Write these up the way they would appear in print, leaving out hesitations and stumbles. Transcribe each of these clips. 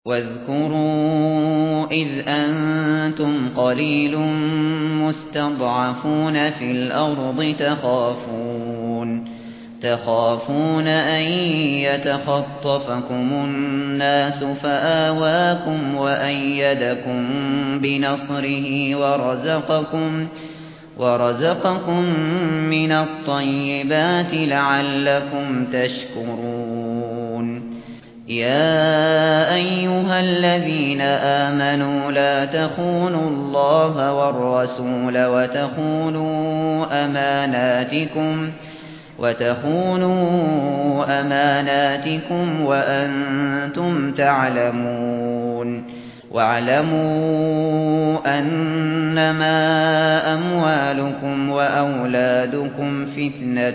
واذكروا إذ أنتم قليل مستضعفون في الأرض تخافون أن يتخطفكم الناس فآواكم وأيدكم بنصره ورزقكم من الطيبات لعلكم تشكرون. يا أيها الذين آمنوا لا تخونوا الله والرسول وتخونوا أماناتكم وأنتم تعلمون. واعلموا أنما أموالكم وأولادكم فتنة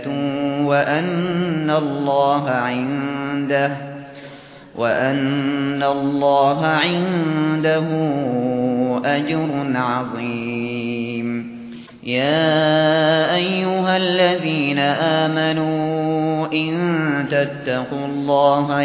وأن الله عنده أجر عظيم. يا أيها الذين آمنوا إن تتقوا الله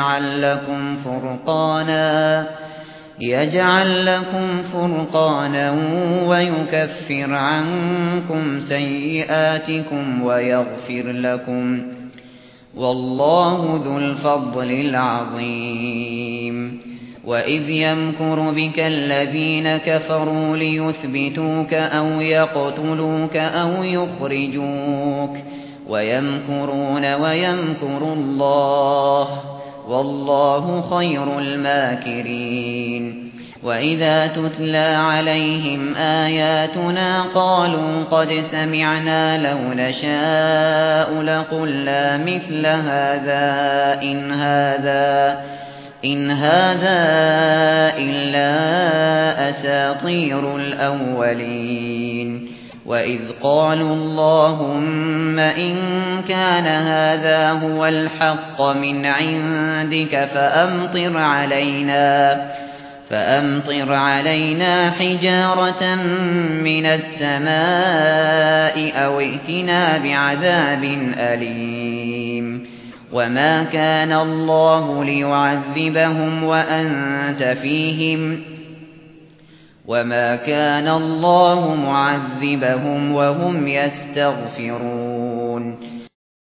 يجعل لكم فرقانا ويكفر عنكم سيئاتكم ويغفر لكم، والله ذو الفضل العظيم. وإذ يمكر بك الذين كفروا ليثبتوك أو يقتلوك أو يخرجوك ويمكرون ويمكر الله، والله خير الماكرين. وإذا تتلى عليهم آياتنا قالوا قد سمعنا لو نشاء لقلنا مثل هذا إن هذا إلا أساطير الأولين. وإذ قالوا اللهم إن كان هذا هو الحق من عندك فأمطر علينا حجارة من السماء أو ائتنا بعذاب أليم. وما كان الله ليعذبهم وأنت فيهم وما كان الله معذبهم وهم يستغفرون.